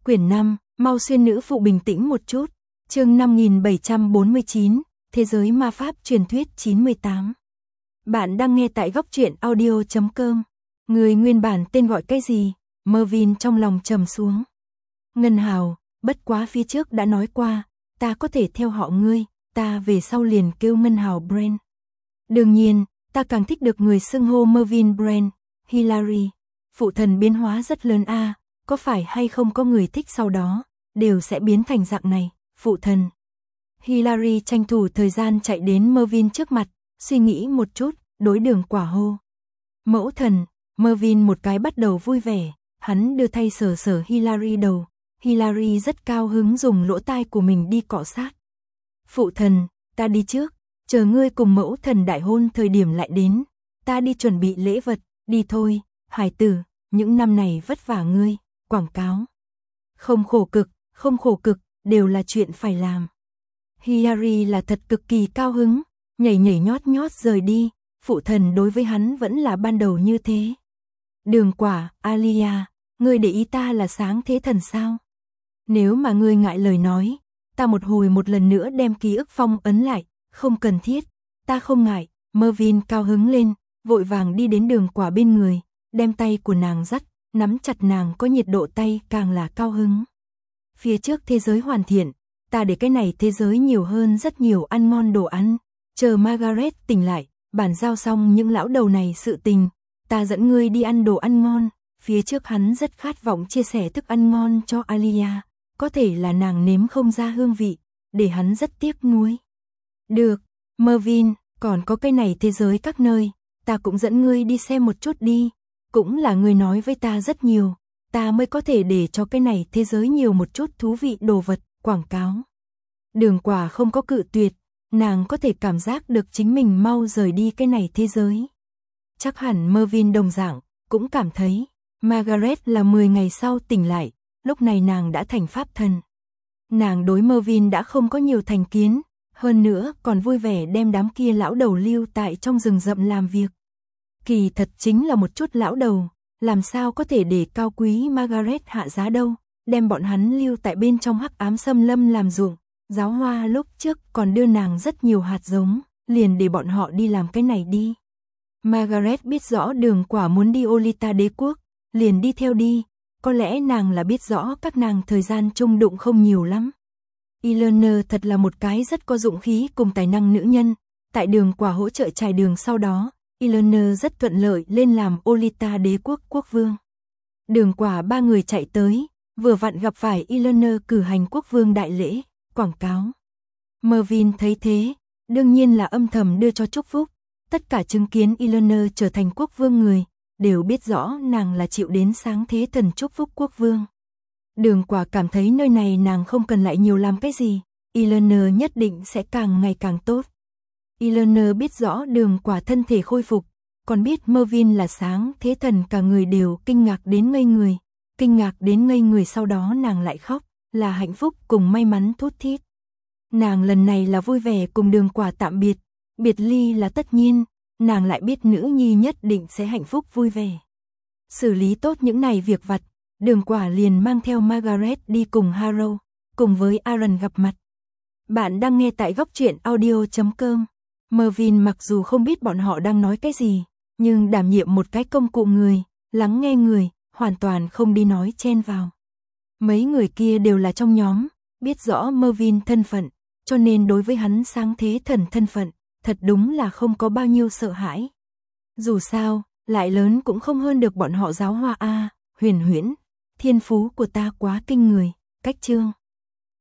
Quyển 5, mau xuyên nữ phụ bình tĩnh một chút. Chương 5749, Thế giới ma pháp truyền thuyết 98. Bạn đang nghe tại góc truyện audio.com. Người nguyên bản tên gọi cái gì? Mervyn trong lòng trầm xuống. Ngân Hào, bất quá phía trước đã nói qua, ta có thể theo họ ngươi, ta về sau liền kêu Ngân Hào Brand. Đương nhiên, ta càng thích được người xưng hô Mervyn Brand. Hilary, phụ thần biến hóa rất lớn a, có phải hay không có người thích sau đó, đều sẽ biến thành dạng này, phụ thần. Hilary tranh thủ thời gian chạy đến Mervyn trước mặt, suy nghĩ một chút, đối Đường Quả hô. Mẫu thần, Mervyn một cái bắt đầu vui vẻ, hắn đưa tay sờ sờ Hilary đầu, Hilary rất cao hứng dùng lỗ tai của mình đi cọ sát. Phụ thần, ta đi trước, chờ ngươi cùng mẫu thần đại hôn thời điểm lại đến, ta đi chuẩn bị lễ vật, đi thôi, hài tử, những năm này vất vả ngươi, quảng cáo. Không khổ cực, đều là chuyện phải làm. Hilary là thật cực kỳ cao hứng, nhảy nhót rời đi, phụ thần đối với hắn vẫn là ban đầu như thế. Đường Quả, Alia, ngươi để ý ta là sáng thế thần sao? Nếu mà ngươi ngại lời nói, ta một lần nữa đem ký ức phong ấn lại, không cần thiết, ta không ngại. Mervyn cao hứng lên, vội vàng đi đến Đường Quả bên người, đem tay của nàng dắt, nắm chặt nàng có nhiệt độ tay càng là cao hứng. Phía trước thế giới hoàn thiện, ta để cái này thế giới nhiều hơn rất nhiều ăn ngon đồ ăn, chờ Margaret tỉnh lại, bản giao xong những lão đầu này sự tình, ta dẫn ngươi đi ăn đồ ăn ngon. Phía trước hắn rất khát vọng chia sẻ thức ăn ngon cho Alia, có thể là nàng nếm không ra hương vị, để hắn rất tiếc nuối. Được, Mervyn, còn có cái này thế giới các nơi, ta cũng dẫn ngươi đi xem một chút đi, cũng là ngươi nói với ta rất nhiều, ta mới có thể để cho cái này thế giới nhiều một chút thú vị đồ vật, quảng cáo. Đường Quả không có cự tuyệt, nàng có thể cảm giác được chính mình mau rời đi cái này thế giới. Chắc hẳn Mervyn đồng dạng, cũng cảm thấy, Margaret là 10 ngày sau tỉnh lại, lúc này nàng đã thành pháp thần. Nàng đối Mervyn đã không có nhiều thành kiến, hơn nữa còn vui vẻ đem đám kia lão đầu lưu tại trong rừng rậm làm việc. Kỳ thật chính là một chút lão đầu, làm sao có thể để cao quý Margaret hạ giá đâu, đem bọn hắn lưu tại bên trong hắc ám xâm lâm làm ruộng. Giáo hoa lúc trước còn đưa nàng rất nhiều hạt giống, liền để bọn họ đi làm cái này đi. Margaret biết rõ Đường Quả muốn đi Olita đế quốc, liền đi theo đi, có lẽ nàng là biết rõ các nàng thời gian chung đụng không nhiều lắm. Eleanor thật là một cái rất có dụng khí cùng tài năng nữ nhân, tại Đường Quả hỗ trợ trải đường sau đó, Eleanor rất thuận lợi lên làm Olita đế quốc quốc vương. Đường Quả ba người chạy tới, vừa vặn gặp phải Eleanor cử hành quốc vương đại lễ, quảng cáo. Mervyn thấy thế, đương nhiên là âm thầm đưa cho chúc phúc, tất cả chứng kiến Eleanor trở thành quốc vương người, đều biết rõ nàng là chịu đến sáng thế thần chúc phúc quốc vương. Đường Quả cảm thấy nơi này nàng không cần lại nhiều làm cái gì, Eleanor nhất định sẽ càng ngày càng tốt. Eleanor biết rõ Đường Quả thân thể khôi phục, còn biết Mervyn là sáng thế thần, cả người đều kinh ngạc đến ngây người, sau đó nàng lại khóc, là hạnh phúc cùng may mắn thút thít. Nàng lần này là vui vẻ cùng Đường Quả tạm biệt, biệt ly là tất nhiên, nàng lại biết nữ nhi nhất định sẽ hạnh phúc vui vẻ. Xử lý tốt những này việc vặt, Đường Quả liền mang theo Margaret đi cùng Harrow, cùng với Aaron gặp mặt. Bạn đang nghe tại góc truyện audio.com. Mervyn mặc dù không biết bọn họ đang nói cái gì, nhưng đảm nhiệm một cái công cụ người, lắng nghe người, hoàn toàn không đi nói chen vào. Mấy người kia đều là trong nhóm, biết rõ Mervyn thân phận, cho nên đối với hắn sáng thế thần thân phận, thật đúng là không có bao nhiêu sợ hãi. Dù sao, lại lớn cũng không hơn được bọn họ giáo hoa a. Huyền Huyễn, thiên phú của ta quá kinh người, cách chương.